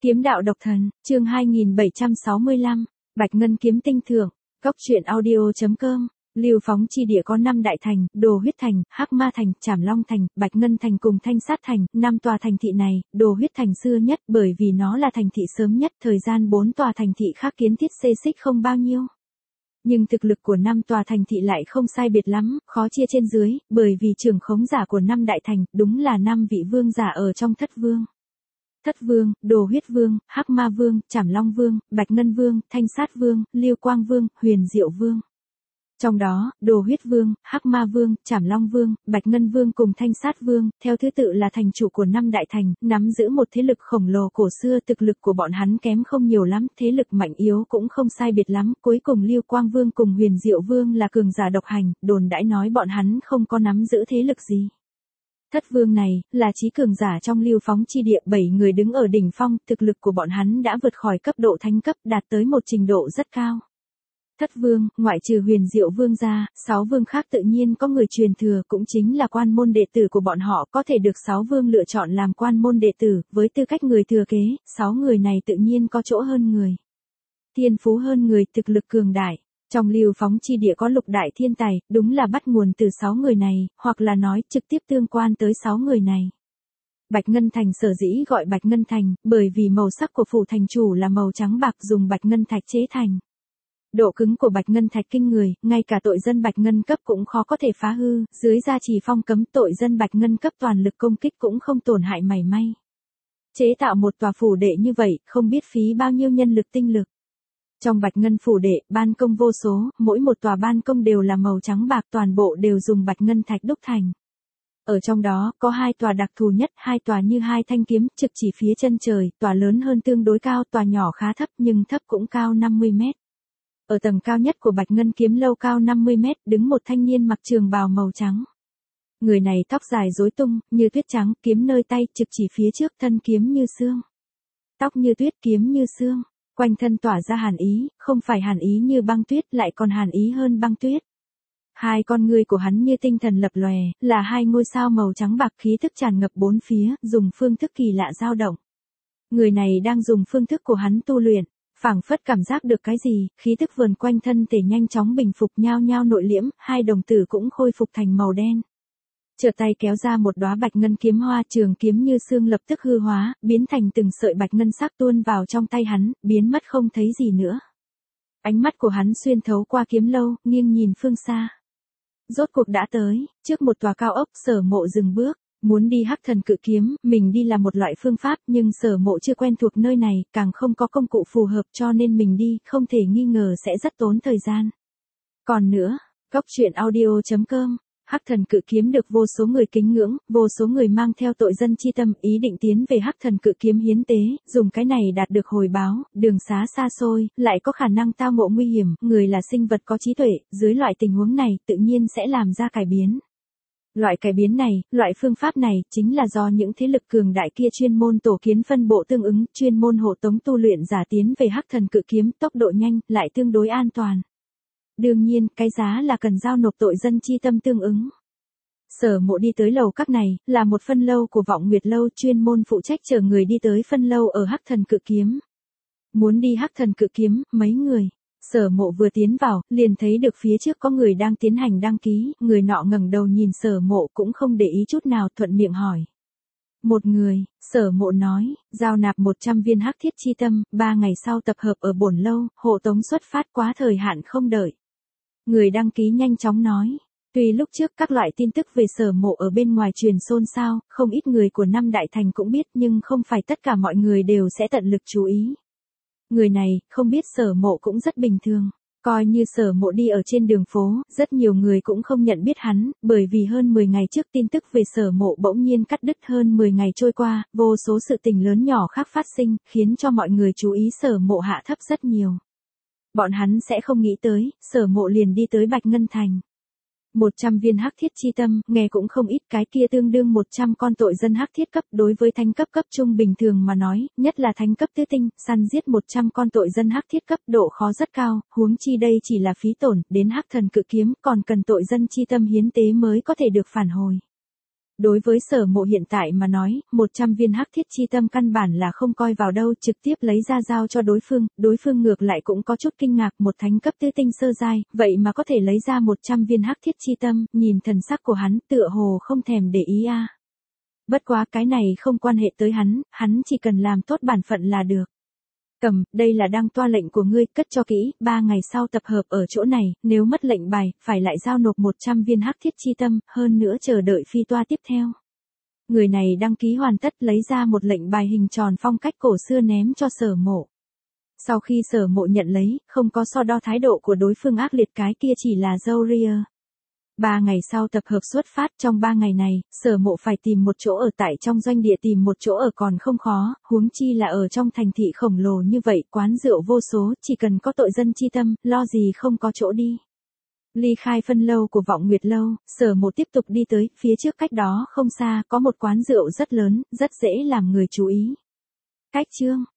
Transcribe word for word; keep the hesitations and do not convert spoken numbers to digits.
Kiếm đạo độc thần, chương hai nghìn bảy trăm sáu mươi lăm, Bạch Ngân kiếm tinh thưởng, Cốc truyện audio chấm com. Lưu Phóng chi địa có năm đại thành, Đồ Huyết Thành, Hắc Ma Thành, Trảm Long Thành, Bạch Ngân Thành cùng Thanh Sát Thành. Năm tòa thành thị này, Đồ Huyết Thành xưa nhất bởi vì nó là thành thị sớm nhất, thời gian bốn tòa thành thị khác kiến thiết xê xích không bao nhiêu. Nhưng thực lực của năm tòa thành thị lại không sai biệt lắm, khó chia trên dưới, bởi vì trưởng khống giả của năm đại thành, đúng là năm vị vương giả ở trong Thất Vương. Thất Vương, Đồ Huyết Vương, Hắc Ma Vương, Trảm Long Vương, Bạch Ngân Vương, Thanh Sát Vương, Lưu Quang Vương, Huyền Diệu Vương. Trong đó, Đồ Huyết Vương, Hắc Ma Vương, Trảm Long Vương, Bạch Ngân Vương cùng Thanh Sát Vương, theo thứ tự là thành chủ của năm đại thành, nắm giữ một thế lực khổng lồ cổ xưa, thực lực của bọn hắn kém không nhiều lắm, thế lực mạnh yếu cũng không sai biệt lắm, cuối cùng Lưu Quang Vương cùng Huyền Diệu Vương là cường giả độc hành, đồn đãi nói bọn hắn không có nắm giữ thế lực gì. Thất Vương này, là chí cường giả trong Lưu Phóng chi địa, bảy người đứng ở đỉnh phong, thực lực của bọn hắn đã vượt khỏi cấp độ thánh cấp, đạt tới một trình độ rất cao. Thất Vương, ngoại trừ Huyền Diệu Vương ra, sáu vương khác tự nhiên có người truyền thừa, cũng chính là quan môn đệ tử của bọn họ, có thể được sáu vương lựa chọn làm quan môn đệ tử, với tư cách người thừa kế, sáu người này tự nhiên có chỗ hơn người. Thiên phú hơn người, thực lực cường đại. Trong Lưu Phóng chi địa có lục đại thiên tài, đúng là bắt nguồn từ sáu người này, hoặc là nói trực tiếp tương quan tới sáu người này. Bạch Ngân Thành sở dĩ gọi Bạch Ngân Thành, bởi vì màu sắc của phủ thành chủ là màu trắng bạc, dùng Bạch Ngân Thạch chế thành. Độ cứng của Bạch Ngân Thạch kinh người, ngay cả tội dân Bạch Ngân cấp cũng khó có thể phá hư, dưới gia trì phong cấm tội dân Bạch Ngân cấp toàn lực công kích cũng không tổn hại mảy may. Chế tạo một tòa phủ đệ như vậy, không biết phí bao nhiêu nhân lực tinh lực. Trong Bạch Ngân phủ đệ, ban công vô số, mỗi một tòa ban công đều là màu trắng bạc, toàn bộ đều dùng Bạch Ngân Thạch đúc thành. Ở trong đó, có hai tòa đặc thù nhất, hai tòa như hai thanh kiếm, trực chỉ phía chân trời, tòa lớn hơn tương đối cao, tòa nhỏ khá thấp nhưng thấp cũng cao năm mươi mét. Ở tầng cao nhất của Bạch Ngân kiếm lâu cao năm mươi mét, đứng một thanh niên mặc trường bào màu trắng. Người này tóc dài rối tung, như tuyết trắng, kiếm nơi tay, trực chỉ phía trước, thân kiếm như sương. Tóc như tuyết, kiếm như sương. Quanh thân tỏa ra hàn ý, không phải hàn ý như băng tuyết, lại còn hàn ý hơn băng tuyết. Hai con ngươi của hắn như tinh thần lập lòe, là hai ngôi sao màu trắng bạc, khí thức tràn ngập bốn phía, dùng phương thức kỳ lạ dao động. Người này đang dùng phương thức của hắn tu luyện, phảng phất cảm giác được cái gì, khí thức vờn quanh thân thể nhanh chóng bình phục, nhao nhao nội liễm, hai đồng tử cũng khôi phục thành màu đen. Chợt tay kéo ra một đóa Bạch Ngân kiếm hoa, trường kiếm như xương lập tức hư hóa, biến thành từng sợi bạch ngân sắc tuôn vào trong tay hắn, biến mất không thấy gì nữa. Ánh mắt của hắn xuyên thấu qua kiếm lâu, nghiêng nhìn phương xa. Rốt cuộc đã tới, trước một tòa cao ốc, Sở Mộ dừng bước, muốn đi Hắc Thần Cự Kiếm, mình đi là một loại phương pháp, nhưng Sở Mộ chưa quen thuộc nơi này, càng không có công cụ phù hợp, cho nên mình đi, không thể nghi ngờ sẽ rất tốn thời gian. Còn nữa, Cốc truyện audio chấm com. Hắc Thần Cự Kiếm được vô số người kính ngưỡng, vô số người mang theo tội dân chi tâm, ý định tiến về Hắc Thần Cự Kiếm hiến tế, dùng cái này đạt được hồi báo, đường xá xa xôi, lại có khả năng tao ngộ nguy hiểm, người là sinh vật có trí tuệ, dưới loại tình huống này, tự nhiên sẽ làm ra cải biến. Loại cải biến này, loại phương pháp này, chính là do những thế lực cường đại kia chuyên môn tổ kiến phân bộ tương ứng, chuyên môn hộ tống tu luyện giả tiến về Hắc Thần Cự Kiếm, tốc độ nhanh, lại tương đối an toàn. Đương nhiên, cái giá là cần giao nộp tội dân chi tâm tương ứng. Sở Mộ đi tới lầu các này, là một phân lâu của Vọng Nguyệt Lâu, chuyên môn phụ trách chờ người đi tới phân lâu ở Hắc Thần Cự Kiếm. Muốn đi Hắc Thần Cự Kiếm, mấy người. Sở Mộ vừa tiến vào, liền thấy được phía trước có người đang tiến hành đăng ký, người nọ ngẩng đầu nhìn Sở Mộ cũng không để ý chút nào, thuận miệng hỏi. Một người, Sở Mộ nói, giao nạp một trăm viên hắc thiết chi tâm, ba ngày sau tập hợp ở bổn lâu, hộ tống xuất phát, quá thời hạn không đợi. Người đăng ký nhanh chóng nói, tuy lúc trước các loại tin tức về Sở Mộ ở bên ngoài truyền xôn xao, không ít người của năm đại thành cũng biết, nhưng không phải tất cả mọi người đều sẽ tận lực chú ý. Người này, không biết Sở Mộ cũng rất bình thường, coi như Sở Mộ đi ở trên đường phố, rất nhiều người cũng không nhận biết hắn, bởi vì hơn mười ngày trước tin tức về Sở Mộ bỗng nhiên cắt đứt, hơn mười ngày trôi qua, vô số sự tình lớn nhỏ khác phát sinh, khiến cho mọi người chú ý Sở Mộ hạ thấp rất nhiều. Bọn hắn sẽ không nghĩ tới, Sở Mộ liền đi tới Bạch Ngân Thành. một trăm viên hắc thiết chi tâm, nghe cũng không ít, cái kia tương đương một trăm con tội dân hắc thiết cấp, đối với thánh cấp cấp trung bình thường mà nói, nhất là thánh cấp tứ tinh, săn giết một trăm con tội dân hắc thiết cấp, độ khó rất cao, huống chi đây chỉ là phí tổn, đến Hắc Thần Cự Kiếm, còn cần tội dân chi tâm hiến tế mới có thể được phản hồi. Đối với Sở Mộ hiện tại mà nói, một trăm viên hắc thiết chi tâm căn bản là không coi vào đâu, trực tiếp lấy ra giao cho đối phương, đối phương ngược lại cũng có chút kinh ngạc, một thánh cấp tứ tinh sơ giai, vậy mà có thể lấy ra một trăm viên hắc thiết chi tâm, nhìn thần sắc của hắn tựa hồ không thèm để ý a. Bất quá cái này không quan hệ tới hắn, hắn chỉ cần làm tốt bản phận là được. Cầm, đây là đăng toa lệnh của ngươi, cất cho kỹ, ba ngày sau tập hợp ở chỗ này, nếu mất lệnh bài, phải lại giao nộp một trăm viên hắc thiết chi tâm, hơn nữa chờ đợi phi toa tiếp theo. Người này đăng ký hoàn tất lấy ra một lệnh bài hình tròn phong cách cổ xưa ném cho Sở Mộ. Sau khi Sở Mộ nhận lấy, không có so đo thái độ của đối phương ác liệt, cái kia chỉ là dâu ria. Ba ngày sau tập hợp xuất phát, trong ba ngày này, Sở Mộ phải tìm một chỗ ở tại trong doanh địa, tìm một chỗ ở còn không khó, huống chi là ở trong thành thị khổng lồ như vậy, quán rượu vô số, chỉ cần có tội dân chi tâm, lo gì không có chỗ đi. Ly khai phân lâu của Vọng Nguyệt Lâu, Sở Mộ tiếp tục đi tới, phía trước cách đó không xa, có một quán rượu rất lớn, rất dễ làm người chú ý. Cách chương